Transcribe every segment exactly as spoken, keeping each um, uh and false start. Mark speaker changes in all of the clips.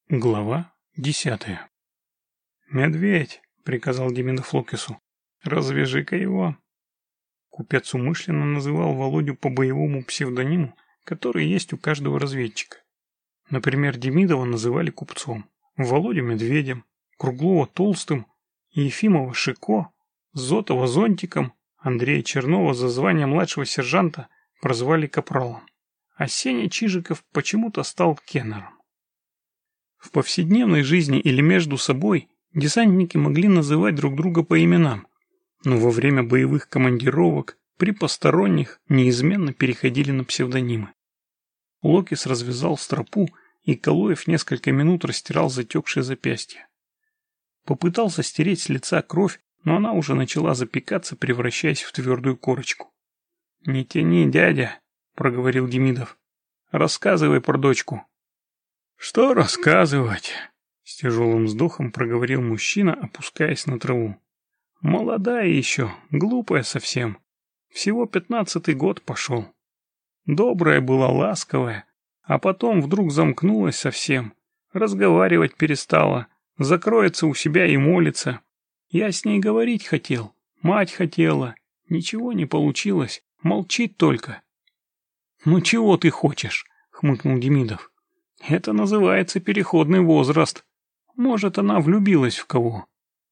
Speaker 1: Глава десятая. «Медведь», — приказал Демидов Локису, — «развяжи-ка его». Купец умышленно называл Володю по боевому псевдониму, который есть у каждого разведчика. Например, Демидова называли купцом, Володю — медведем, Круглова — толстым, Ефимова — Шико, Зотова — зонтиком, Андрея Чернова за звание младшего сержанта прозвали капралом, а Сеня Чижиков почему-то стал кеннером. В повседневной жизни или между собой десантники могли называть друг друга по именам, но во время боевых командировок при посторонних неизменно переходили на псевдонимы. Локис развязал стропу, и Калуев несколько минут растирал затекшее запястье. Попытался стереть с лица кровь, но она уже начала запекаться, превращаясь в твердую корочку. «Не тяни, дядя», — проговорил Демидов. «Рассказывай про дочку». «Что рассказывать?» — с тяжелым вздохом проговорил мужчина, опускаясь на траву. «Молодая еще, глупая совсем. Всего пятнадцатый год пошел. Добрая была, ласковая, а потом вдруг замкнулась совсем, разговаривать перестала, закроется у себя и молится. Я с ней говорить хотел, мать хотела, ничего не получилось, молчит только». «Ну чего ты хочешь?» — хмыкнул Демидов. «Это называется переходный возраст. Может, она влюбилась в кого?»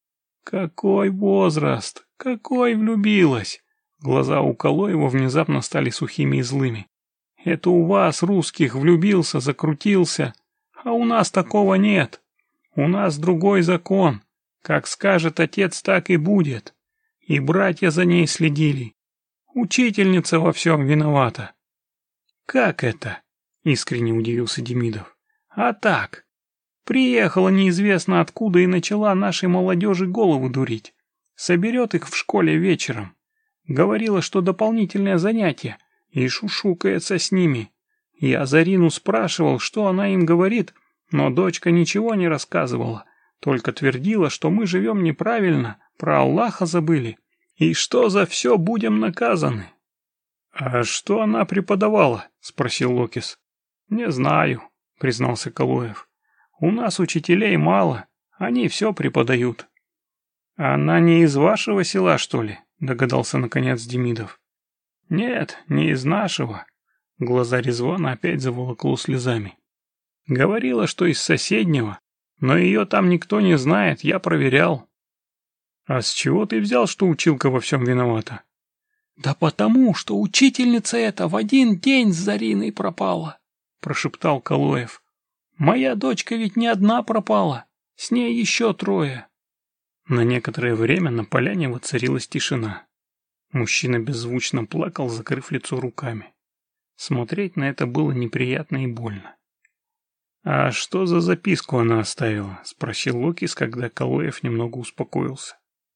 Speaker 1: «Какой возраст? Какой влюбилась?» Глаза у Калуева внезапно стали сухими и злыми. «Это у вас, русских, влюбился, закрутился. А у нас такого нет. У нас другой закон. Как скажет отец, так и будет. И братья за ней следили. Учительница во всем виновата». «Как это?» — искренне удивился Демидов. «А так. Приехала неизвестно откуда и начала нашей молодежи голову дурить. Соберет их в школе вечером. Говорила, что дополнительное занятие, и шушукается с ними. Я Зарину спрашивал, что она им говорит, но дочка ничего не рассказывала, только твердила, что мы живем неправильно, про Аллаха забыли, и что за все будем наказаны». «А что она преподавала?» — спросил Локис. «Не знаю», — признался Калуев. «У нас учителей мало, они все преподают». «Она не из вашего села, что ли?» — догадался наконец Демидов. «Нет, не из нашего». Глаза Резвана опять заволокло слезами. «Говорила, что из соседнего, но ее там никто не знает, я проверял». «А с чего ты взял, что училка во всем виновата?» «Да потому, что учительница эта в один день с Зариной пропала», — прошептал Калуев. «Моя дочка ведь не одна пропала, с ней еще трое». На некоторое время на поляне воцарилась тишина. Мужчина беззвучно плакал, закрыв лицо руками. Смотреть на это было неприятно и больно. «А что за записку она оставила?» — спросил Локис, когда Калуев немного успокоился.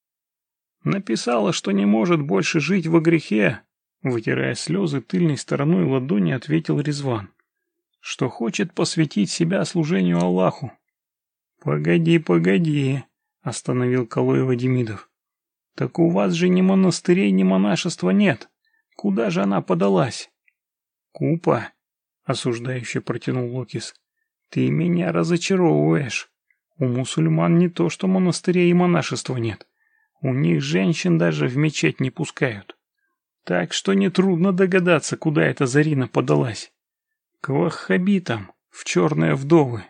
Speaker 1: «Написала, что не может больше жить во грехе», — вытирая слезы тыльной стороной ладони, ответил Резван. «Что хочет посвятить себя служению Аллаху». «Погоди, погоди», — остановил Калуева Демидов. «Так у вас же ни монастырей, ни монашества нет. Куда же она подалась?» «Купа», — осуждающе протянул Локис, — «ты меня разочаровываешь. У мусульман не то, что монастырей и монашества нет. У них женщин даже в мечеть не пускают. Так что нетрудно догадаться, куда эта Зарина подалась. К ваххабитам, в черные вдовы».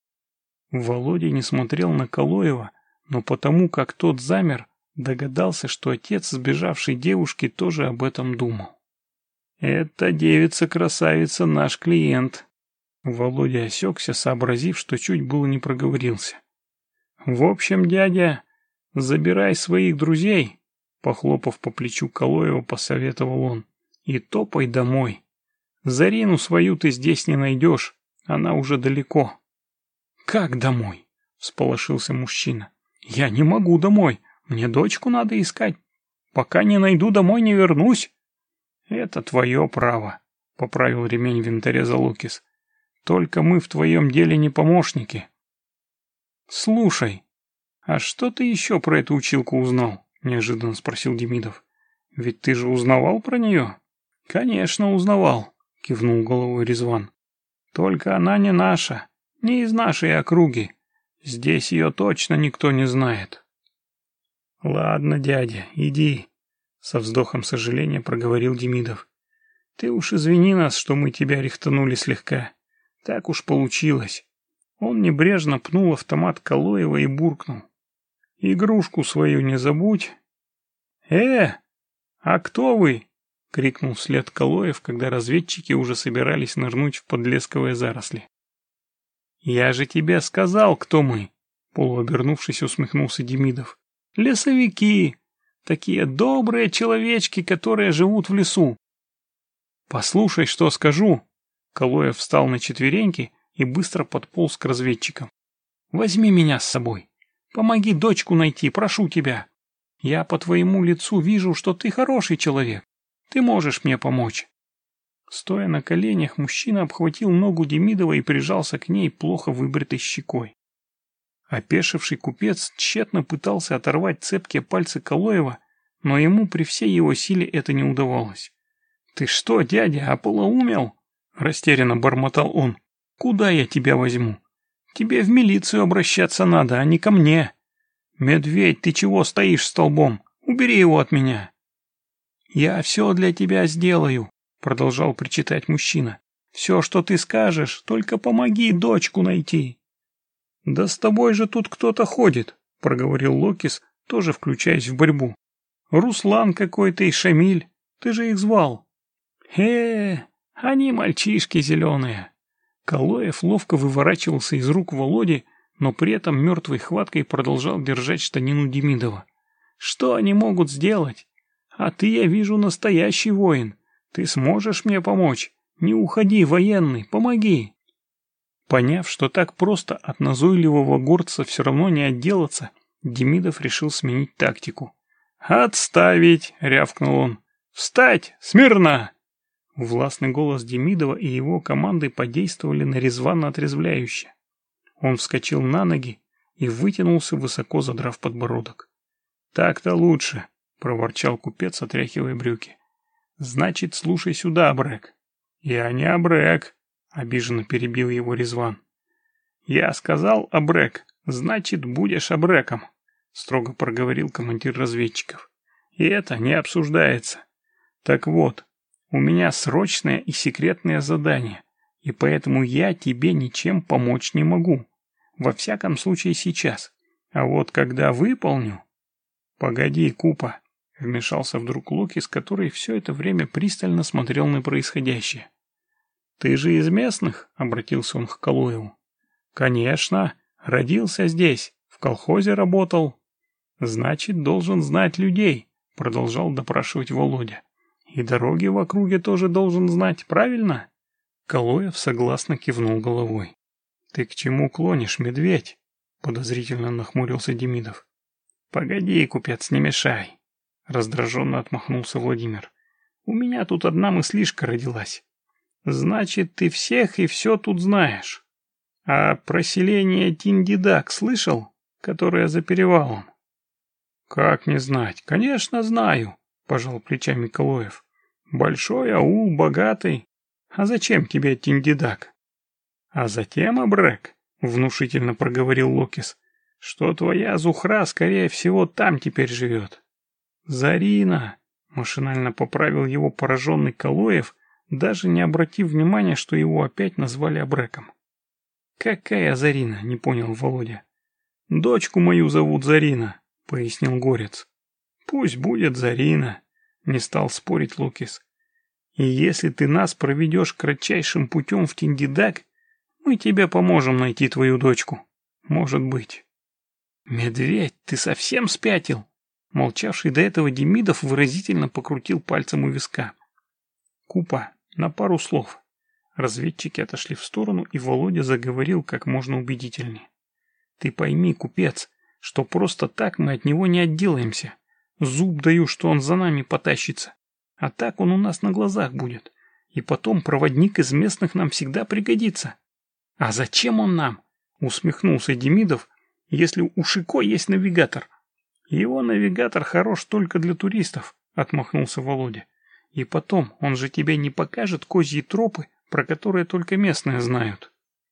Speaker 1: Володя не смотрел на Калуева, но потому, как тот замер, догадался, что отец сбежавшей девушки тоже об этом думал. «Эта девица-красавица наш клиент». Володя осекся, сообразив, что чуть было не проговорился. «В общем, дядя, забирай своих друзей», — похлопав по плечу Калуева, посоветовал он, — «и топай домой. Зарину свою ты здесь не найдешь, она уже далеко». «Как домой?» — всполошился мужчина. «Я не могу домой, мне дочку надо искать. Пока не найду, домой не вернусь». «Это твое право», — поправил ремень винтореза Локис. «Только мы в твоем деле не помощники». «Слушай, а что ты еще про эту училку узнал?» — неожиданно спросил Демидов. «Ведь ты же узнавал про нее?» «Конечно, узнавал», — кивнул головой Резван. «Только она не наша, Не из нашей округи. Здесь ее точно никто не знает. Ладно, дядя, иди, со вздохом сожаления проговорил Демидов. Ты уж извини нас, что мы тебя рихтанули слегка. Так уж получилось. Он небрежно пнул автомат Калоева и буркнул. Игрушку свою не забудь. Э, а кто вы? Крикнул вслед Калоев, когда разведчики уже собирались нырнуть в подлесковые заросли. Я же тебе сказал, кто мы, полуобернувшись, усмехнулся Демидов. Лесовики, такие добрые человечки, которые живут в лесу. Послушай, что скажу. Калоев встал на четвереньки и быстро подполз к разведчикам. Возьми меня с собой. Помоги дочку найти, прошу тебя. Я по твоему лицу вижу, что ты хороший человек. Ты можешь мне помочь. Стоя на коленях, мужчина обхватил ногу Демидова и прижался к ней плохо выбритой щекой. Опешивший купец тщетно пытался оторвать цепкие пальцы Калоева, но ему при всей его силе это не удавалось. «Ты что, дядя, ополоумел?» – растерянно бормотал он. «Куда я тебя возьму? Тебе в милицию обращаться надо, а не ко мне. Медведь, ты чего стоишь столбом? Убери его от меня!» «Я все для тебя сделаю», — продолжал причитать мужчина. «Все, что ты скажешь, только помоги дочку найти». «Да с тобой же тут кто-то ходит», — проговорил Локис, тоже включаясь в борьбу. «Руслан какой-то и Шамиль, ты же их звал». «Э, они мальчишки зеленые». Калоев ловко выворачивался из рук Володи, но при этом мертвой хваткой продолжал держать штанину Демидова. «Что они могут сделать? А ты, я вижу, настоящий воин. Ты сможешь мне помочь? Не уходи, военный, помоги!» Поняв, что так просто от назойливого горца все равно не отделаться, Демидов решил сменить тактику. «Отставить!» — рявкнул он. «Встать! Смирно!» Властный голос Демидова и его команды подействовали на Резвана отрезвляюще. Он вскочил на ноги и вытянулся, высоко задрав подбородок. «Так-то лучше!» — проворчал купец, отряхивая брюки. «Значит, слушай сюда, Абрек». «Я не Абрек», — обиженно перебил его Резван. «Я сказал Абрек, значит, будешь Абреком», — строго проговорил командир разведчиков. «И это не обсуждается. Так вот, у меня срочное и секретное задание, и поэтому я тебе ничем помочь не могу. Во всяком случае сейчас. А вот когда выполню...» «Погоди, Купа», — вмешался вдруг Локис, который все это время пристально смотрел на происходящее. «Ты же из местных?» — обратился он к Калоеву. «Конечно. Родился здесь, в колхозе работал». «Значит, должен знать людей», — продолжал допрашивать Володя. «И дороги в округе тоже должен знать, правильно?» Калоев согласно кивнул головой. «Ты к чему клонишь, медведь?» — подозрительно нахмурился Демидов. «Погоди, купец, не мешай!» — раздраженно отмахнулся Владимир. «У меня тут одна мыслишка родилась. Значит, ты всех и все тут знаешь. А про селение Тиндидак слышал, которое за перевалом?» «Как не знать? Конечно, знаю!» — пожал плечами Калоев. «Большой аул, богатый. А зачем тебе Тиндидак?» «А затем, Абрек», — внушительно проговорил Локис, — «что твоя Зухра, скорее всего, там теперь живет». «Зарина», — машинально поправил его пораженный Калоев, даже не обратив внимания, что его опять назвали Абреком. «Какая Зарина?» — не понял Володя. «Дочку мою зовут Зарина», — пояснил Горец. «Пусть будет Зарина», — не стал спорить Локис. «И если ты нас проведешь кратчайшим путем в Тиндидак, мы тебе поможем найти твою дочку. Может быть». «Медведь, ты совсем спятил?» Молчавший до этого Демидов выразительно покрутил пальцем у виска. «Купа, на пару слов». Разведчики отошли в сторону, и Володя заговорил как можно убедительнее. «Ты пойми, купец, что просто так мы от него не отделаемся. Зуб даю, что он за нами потащится. А так он у нас на глазах будет. И потом проводник из местных нам всегда пригодится». «А зачем он нам?» — усмехнулся Демидов. «Если у Шико есть навигатор». «Его навигатор хорош только для туристов», — отмахнулся Володя. «И потом, он же тебе не покажет козьи тропы, про которые только местные знают».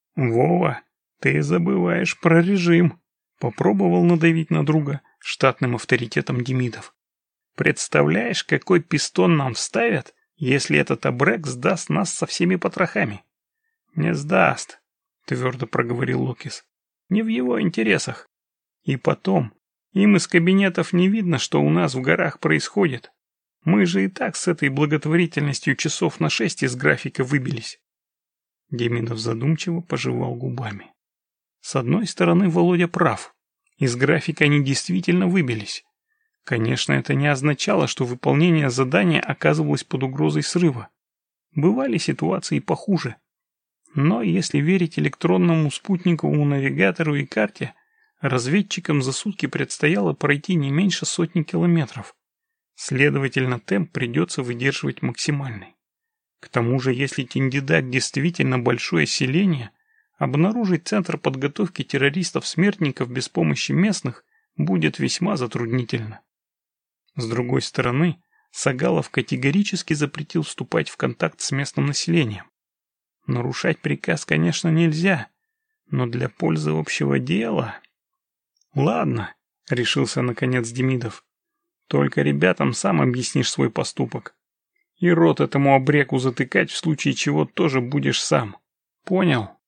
Speaker 1: Вова, ты забываешь про режим. Попробовал надавить на друга штатным авторитетом Демидов. Представляешь, какой пистон нам вставят, если этот абрек сдаст нас со всеми потрохами? Не сдаст, твердо проговорил Локис. Не в его интересах. И потом, им из кабинетов не видно, что у нас в горах происходит. Мы же и так с этой благотворительностью часов на шесть из графика выбились. Демидов задумчиво пожевал губами. С одной стороны, Володя прав. Из графика они действительно выбились. Конечно, это не означало, что выполнение задания оказывалось под угрозой срыва. Бывали ситуации похуже. Но если верить электронному спутниковому навигатору и карте, разведчикам за сутки предстояло пройти не меньше сотни километров. Следовательно, темп придется выдерживать максимальный. К тому же, если Тиндидат действительно большое селение, обнаружить центр подготовки террористов-смертников без помощи местных будет весьма затруднительно. С другой стороны, Сагалов категорически запретил вступать в контакт с местным населением. Нарушать приказ, конечно, нельзя, но для пользы общего дела... Ладно, решился наконец Демидов. Только ребятам сам объяснишь свой поступок. И рот этому обреку затыкать в случае чего тоже будешь сам. Понял?